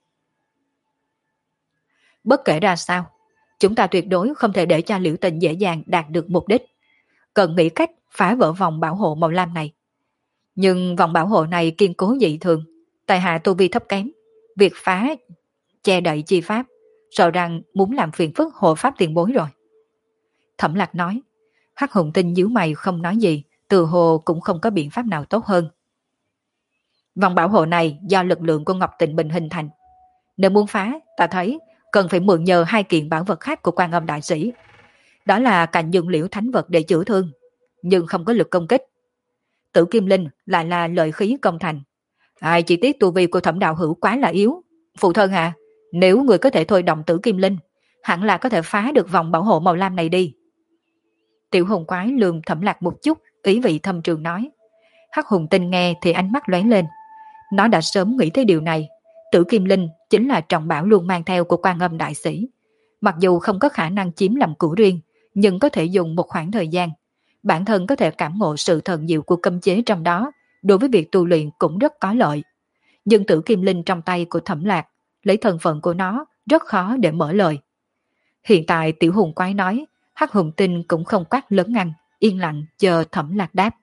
Bất kể ra sao, chúng ta tuyệt đối không thể để cho Liễu Tình dễ dàng đạt được mục đích. Cần nghĩ cách phá vỡ vòng bảo hộ màu lam này. Nhưng vòng bảo hộ này kiên cố dị thường, tại hạ tu vi thấp kém. Việc phá che đậy chi pháp, sợ rằng muốn làm phiền phức hộ pháp tiền bối rồi. Thẩm Lạc nói. Hắc Hùng Tinh nhíu mày không nói gì, từ hồ cũng không có biện pháp nào tốt hơn. Vòng bảo hộ này do lực lượng của Ngọc Tịnh Bình hình thành. Nếu muốn phá, ta thấy cần phải mượn nhờ 2 kiện bảo vật khác của Quan Âm Đại Sĩ. Đó là cành dương liễu thánh vật để chữa thương, nhưng không có lực công kích. Tử Kim Linh lại là lợi khí công thành. Ai chỉ tiếc tu vi của Thẩm đạo hữu quá là yếu. Phụ thân à, nếu người có thể thôi động Tử Kim Linh, hẳn là có thể phá được vòng bảo hộ màu lam này đi. Tiểu hùng quái lườm Thẩm Lạc một chút, ý vị thâm trường nói. Hắc Hùng Tinh nghe thì ánh mắt lóe lên. Nó đã sớm nghĩ tới điều này. Tử Kim Linh chính là trọng bảo luôn mang theo của Quan Âm Đại Sĩ. Mặc dù không có khả năng chiếm làm của riêng, nhưng có thể dùng một khoảng thời gian. Bản thân có thể cảm ngộ sự thần diệu của cấm chế trong đó, đối với việc tu luyện cũng rất có lợi. Nhưng Tử Kim Linh trong tay của Thẩm Lạc, lấy thân phận của nó, rất khó để mở lời. Hiện tại Tiểu hùng quái nói, Hắc Hùng Tinh cũng không quát lớn ngăn, yên lặng chờ Thẩm Lạc đáp.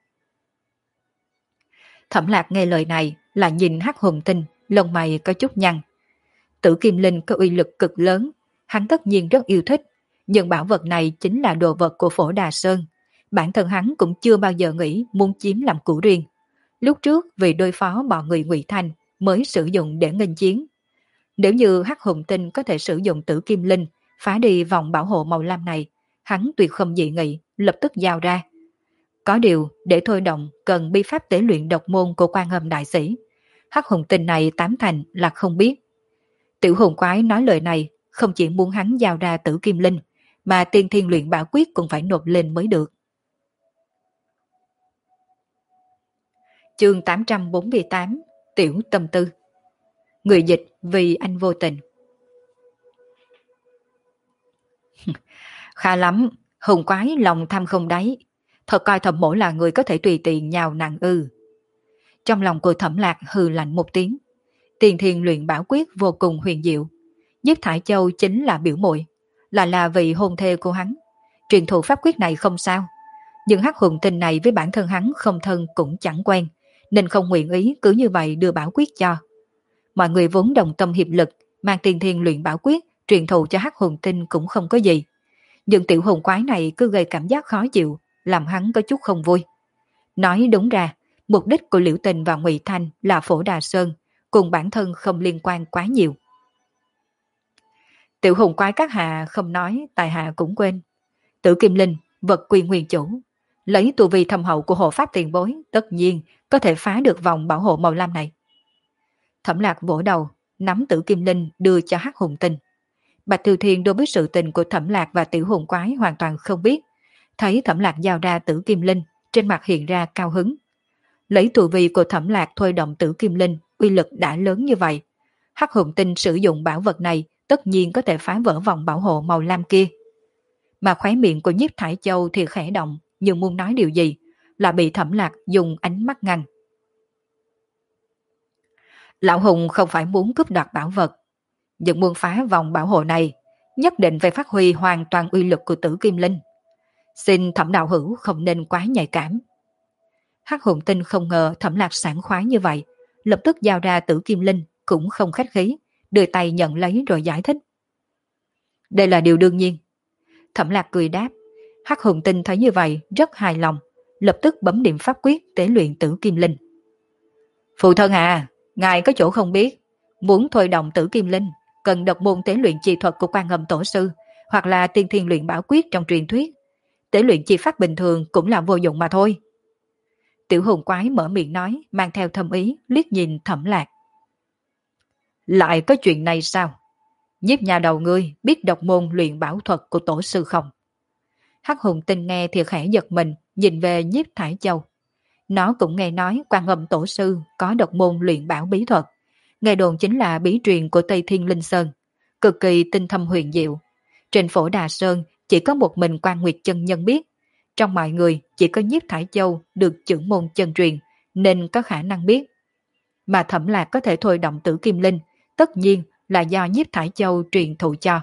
Thẩm Lạc nghe lời này là nhìn Hắc Hùng Tinh, lông mày có chút nhăn. Tử Kim Linh có uy lực cực lớn, hắn tất nhiên rất yêu thích, nhưng bảo vật này chính là đồ vật của Phổ Đà Sơn. Bản thân hắn cũng chưa bao giờ nghĩ muốn chiếm làm của riêng. Lúc trước vì đối phó bọn người Ngụy Thanh mới sử dụng để nghênh chiến. Nếu như Hắc Hùng Tinh có thể sử dụng Tử Kim Linh phá đi vòng bảo hộ màu lam này, hắn tuyệt không dị nghị, lập tức giao ra. Có điều, để thôi động cần bi pháp tế luyện độc môn của Quan Âm Đại Sĩ. Hắc Hùng Tinh này tám thành là không biết. Tiểu hùng quái nói lời này không chỉ muốn hắn giao ra Tử Kim Linh, mà tiên thiên luyện bảo quyết cũng phải nộp lên mới được. Chương 848 Tiểu Tâm Tư. Người dịch vì anh vô tình. Khá lắm, hùng quái lòng tham không đáy. Thật coi Thẩm mỗ là người có thể tùy tiện nhào nặng ư. Trong lòng của Thẩm Lạc hừ lạnh một tiếng. Tiền thiên luyện bảo quyết vô cùng huyền diệu. Nhiếp Thải Châu chính là biểu muội, là vị hôn thê của hắn. Truyền thụ pháp quyết này không sao. Nhưng Hắc Hùng Tinh này với bản thân hắn không thân cũng chẳng quen, nên không nguyện ý cứ như vậy đưa bảo quyết cho. Mọi người vốn đồng tâm hiệp lực, mang tiền thiên luyện bảo quyết truyền thụ cho Hắc Hùng Tinh cũng không có gì. Nhưng tiểu hùng quái này cứ gây cảm giác khó chịu, làm hắn có chút không vui. Nói đúng ra, mục đích của Liễu Tình và Ngụy Thanh là Phổ Đà Sơn, cùng bản thân không liên quan quá nhiều. Tiểu hùng quái các hạ không nói, tại hạ cũng quên. Tử Kim Linh, vật quy nguyên chủ, lấy tu vi thâm hậu của hộ pháp tiền bối, tất nhiên có thể phá được vòng bảo hộ màu lam này. Thẩm Lạc vỗ đầu, nắm Tử Kim Linh đưa cho Hắc Hùng Tinh. Bạch Thư Thiên đối với sự tình của Thẩm Lạc và tiểu hùng quái hoàn toàn không biết. Thấy Thẩm Lạc giao ra Tử Kim Linh, trên mặt hiện ra cao hứng. Lấy tu vi của Thẩm Lạc thôi động Tử Kim Linh, uy lực đã lớn như vậy. Hắc Hùng Tinh sử dụng bảo vật này tất nhiên có thể phá vỡ vòng bảo hộ màu lam kia. Mà khóe miệng của Nhiếp Thải Châu thì khẽ động, nhưng muốn nói điều gì, là bị Thẩm Lạc dùng ánh mắt ngăn. Lão Hùng không phải muốn cướp đoạt bảo vật, nhưng muốn phá vòng bảo hộ này, nhất định phải phát huy hoàn toàn uy lực của Tử Kim Linh. Xin Thẩm đạo hữu không nên quá nhạy cảm. Hắc Hùng Tinh không ngờ Thẩm Lạc sảng khoái như vậy, lập tức giao ra Tử Kim Linh, cũng không khách khí, đưa tay nhận lấy rồi giải thích. Đây là điều đương nhiên. Thẩm Lạc cười đáp. Hắc Hùng Tinh thấy như vậy rất hài lòng, lập tức bấm điểm pháp quyết tế luyện Tử Kim Linh. Phụ thân à, ngài có chỗ không biết, muốn thôi động Tử Kim Linh cần độc môn tế luyện chi thuật của Quan Âm Tổ sư, hoặc là tiên thiên luyện bảo quyết trong truyền thuyết. Tế luyện chi pháp bình thường cũng là vô dụng mà thôi. Tiểu hùng quái mở miệng nói, mang theo thâm ý, liếc nhìn Thẩm Lạc. Lại có chuyện này sao? Nhiếp nhà đầu ngươi biết độc môn luyện bảo thuật của tổ sư không? Hắc Hùng Tinh nghe thì khẽ giật mình, nhìn về Nhiếp Thải Châu. Nó cũng nghe nói Quan Âm tổ sư có độc môn luyện bảo bí thuật. Nghe đồn chính là bí truyền của Tây Thiên Linh Sơn, cực kỳ tinh thâm huyền diệu. Trên Phổ Đà Sơn chỉ có một mình Quan Nguyệt chân nhân biết. Trong mọi người chỉ có Nhiếp Thải Châu được trưởng môn chân truyền, nên có khả năng biết. Mà Thẩm Lạc có thể thôi động Tử Kim Linh, tất nhiên là do Nhiếp Thải Châu truyền thụ cho.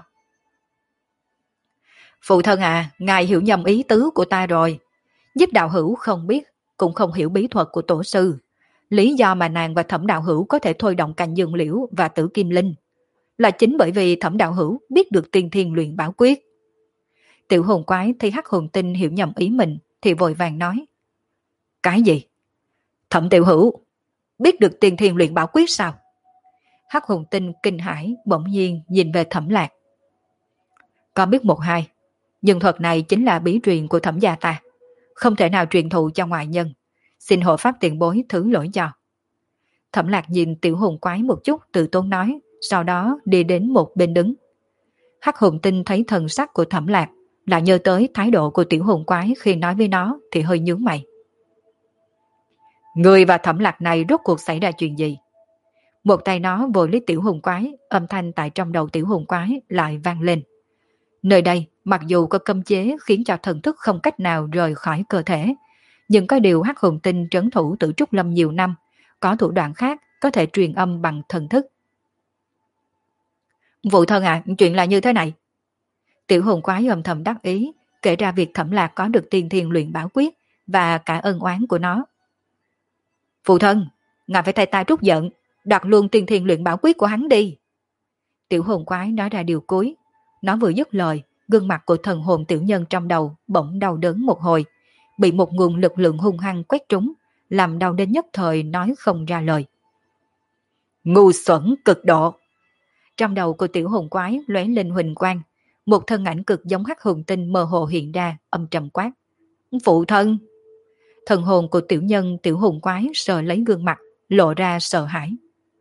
Phụ thân à, ngài hiểu nhầm ý tứ của ta rồi. Nhiếp đạo hữu không biết, cũng không hiểu bí thuật của tổ sư. Lý do mà nàng và Thẩm đạo hữu có thể thôi động cành dương liễu và Tử Kim Linh là chính bởi vì Thẩm đạo hữu biết được tiên thiên luyện bảo quyết. Tiểu hồn quái thấy Hắc hồn tinh hiểu nhầm ý mình thì vội vàng nói. Cái gì? Thẩm tiểu hữu biết được tiên thiên luyện bảo quyết sao? Hắc hồn tinh kinh hãi bỗng nhiên nhìn về Thẩm Lạc. Con biết một hai, nhưng thuật này chính là bí truyền của Thẩm gia ta, không thể nào truyền thụ cho ngoại nhân. Xin hộ pháp tiền bối thứ lỗi cho. Thẩm Lạc nhìn tiểu hồn quái một chút từ tốn nói, sau đó đi đến một bên đứng. Hắc hồn tinh thấy thần sắc của Thẩm Lạc, lại nhớ tới thái độ của tiểu hồn quái khi nói với nó thì hơi nhướng mày. Người và Thẩm Lạc này rốt cuộc xảy ra chuyện gì? Một tay nó vội lấy tiểu hồn quái, âm thanh tại trong đầu tiểu hồn quái lại vang lên. Nơi đây, mặc dù có cấm chế khiến cho thần thức không cách nào rời khỏi cơ thể, nhưng có điều Hắc hồn tinh trấn thủ Tử Trúc Lâm nhiều năm, có thủ đoạn khác có thể truyền âm bằng thần thức. Phụ thân à, chuyện là như thế này. Tiểu hồn quái âm thầm đắc ý, kể ra việc Thẩm Lạc có được tiên thiên luyện bảo quyết và cả ân oán của nó. Phụ thân, ngài phải thay ta trút giận, đoạt luôn tiên thiên luyện bảo quyết của hắn đi. Tiểu hồn quái nói ra điều cuối. Nó vừa dứt lời, gương mặt của thần hồn tiểu nhân trong đầu bỗng đau đớn một hồi, bị một nguồn lực lượng hung hăng quét trúng, làm đau đến nhất thời nói không ra lời. Ngu xuẩn cực độ. Trong đầu của tiểu hồn quái lóe lên huỳnh quang, một thân ảnh cực giống Hắc hồn tinh mơ hồ hiện ra, âm trầm quát. Phụ thân! Thần hồn của tiểu nhân tiểu hồn quái sờ lấy gương mặt, lộ ra sợ hãi.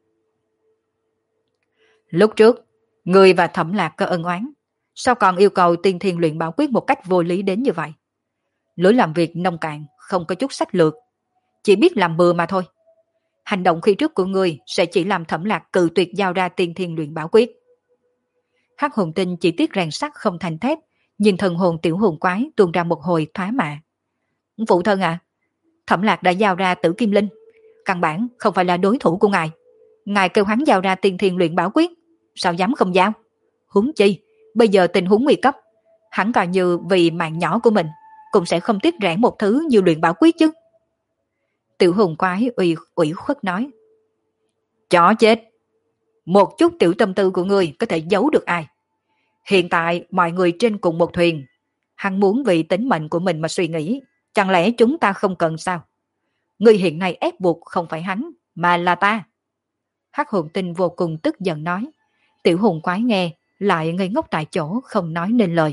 Lúc trước, người và Thẩm Lạc có ân oán, sao còn yêu cầu tiên thiên luyện bảo quyết một cách vô lý đến như vậy? Lối làm việc nông cạn, không có chút sách lược, chỉ biết làm bừa mà thôi. Hành động khi trước của người sẽ chỉ làm Thẩm Lạc cự tuyệt giao ra tiên thiên luyện bảo quyết. Hắc hồn tinh chỉ tiếc rèn sắt không thành thép, nhìn thần hồn tiểu hồn quái tuôn ra một hồi thoá mạ. Phụ thân à, Thẩm Lạc đã giao ra Tử Kim Linh, căn bản không phải là đối thủ của ngài. Ngài kêu hắn giao ra tiên thiên luyện bảo quyết, sao dám không giao? Huống chi, bây giờ tình huống nguy cấp, hắn coi như vì mạng nhỏ của mình cũng sẽ không tiếc rẻ một thứ như luyện bảo quyết chứ. Tiểu hồn quái ủy khuất nói. Chó chết! Một chút tiểu tâm tư của ngươi có thể giấu được ai? Hiện tại mọi người trên cùng một thuyền, hắn muốn vì tính mệnh của mình mà suy nghĩ, chẳng lẽ chúng ta không cần sao? Ngươi hiện nay ép buộc không phải hắn, mà là ta. Hắc hồn tinh vô cùng tức giận nói. Tiểu hồn quái nghe, lại ngây ngốc tại chỗ không nói nên lời.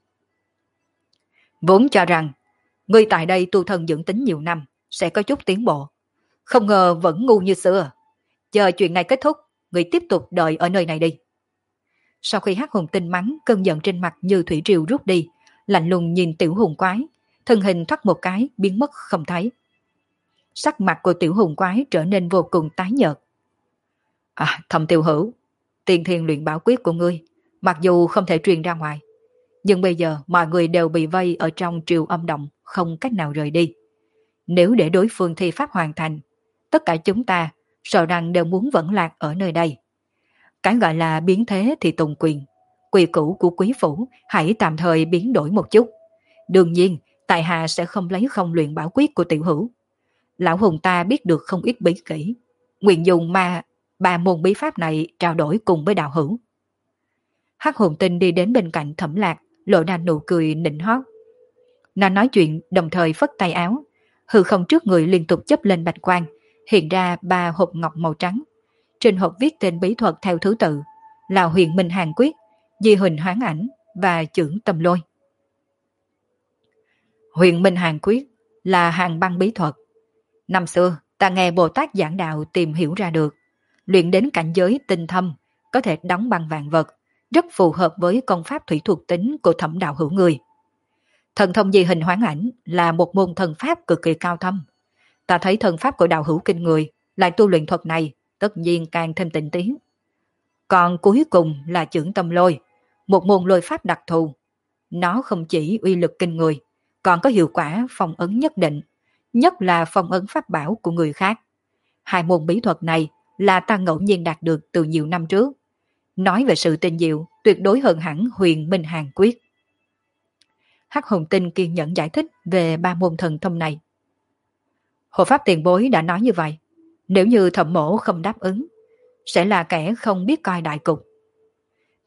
Vốn cho rằng, ngươi tại đây tu thân dưỡng tính nhiều năm, sẽ có chút tiến bộ. Không ngờ vẫn ngu như xưa. Chờ chuyện này kết thúc, ngươi tiếp tục đợi ở nơi này đi. Sau khi Hắc hồn tinh mắng, cơn giận trên mặt như thủy triều rút đi, lạnh lùng nhìn tiểu hồn quái, thân hình thoát một cái biến mất không thấy. Sắc mặt của tiểu hồn quái trở nên vô cùng tái nhợt. Thẩm tiểu hữu, tiên thiên luyện bảo quyết của ngươi, mặc dù không thể truyền ra ngoài, nhưng bây giờ mọi người đều bị vây ở trong triều âm động, không cách nào rời đi. Nếu để đối phương thi pháp hoàn thành, tất cả chúng ta sợ rằng đều muốn vẫn lạc ở nơi đây. Cái gọi là biến thế thì tùng quyền, quy củ của quý phủ hãy tạm thời biến đổi một chút. Đương nhiên, tại hạ sẽ không lấy không luyện bảo quyết của tiểu hữu. Lão hùng ta biết được không ít bí kỹ, nguyện dùng ba môn bí pháp này trao đổi cùng với đạo hữu. Hắc hồn tinh đi đến bên cạnh Thẩm Lạc, lộ ra nụ cười nịnh hót. Nó nói chuyện đồng thời phất tay áo, hư không trước người liên tục chớp lên bạch quang, hiện ra 3 hộp ngọc màu trắng. Trên hộp viết tên bí thuật theo thứ tự là Huyền Minh Hàn Quyết, Di Hình Hoán Ảnh và Chưởng Tâm Lôi. Huyền Minh Hàn Quyết là hàng băng bí thuật. Năm xưa, ta nghe Bồ Tát giảng đạo tìm hiểu ra được, luyện đến cảnh giới tinh thâm, có thể đóng băng vạn vật, rất phù hợp với công pháp thủy thuộc tính của Thẩm đạo hữu người. Thần thông Di Hình Hoán Ảnh là một môn thần pháp cực kỳ cao thâm. Ta thấy thần pháp của đạo hữu kinh người, lại tu luyện thuật này, tất nhiên càng thêm tinh tiến. Còn cuối cùng là Chưởng Tâm Lôi, một môn lôi pháp đặc thù. Nó không chỉ uy lực kinh người, còn có hiệu quả phong ấn nhất định, nhất là phong ấn pháp bảo của người khác. Hai môn bí thuật này là ta ngẫu nhiên đạt được từ nhiều năm trước. Nói về sự tinh diệu, tuyệt đối hơn hẳn Huyền Minh Hàn Quyết. Hắc hồn tinh kiên nhẫn giải thích về 3 môn thần thông này. Hộ pháp tiền bối đã nói như vậy, nếu như Thẩm mỗ không đáp ứng, sẽ là kẻ không biết coi đại cục.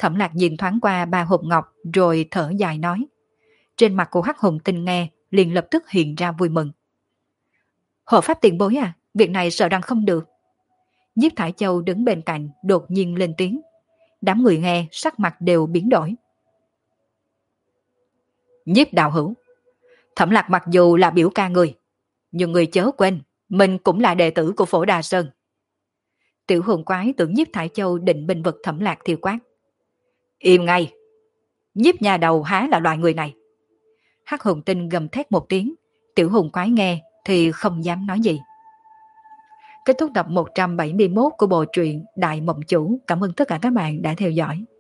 Thẩm Lạc nhìn thoáng qua ba hộp ngọc rồi thở dài nói. Trên mặt của Hắc Hùng Tinh nghe liền lập tức hiện ra vui mừng. Hộ pháp tiền bối à, việc này sợ rằng không được. Nhiếp Thải Châu đứng bên cạnh đột nhiên lên tiếng. Đám người nghe sắc mặt đều biến đổi. Nhiếp đạo hữu, Thẩm Lạc mặc dù là biểu ca người, nhưng người chớ quên, mình cũng là đệ tử của Phổ Đà Sơn. Tiểu hồn quái tưởng Nhiếp Thải Châu định binh vực Thẩm Lạc thì quát. Im ngay, Nhiếp nhà đầu há là loại người này. Hắc hồn tinh gầm thét một tiếng, tiểu hồn quái nghe thì không dám nói gì. Kết thúc tập 171 của bộ truyện Đại Mộng Chủ. Cảm ơn tất cả các bạn đã theo dõi.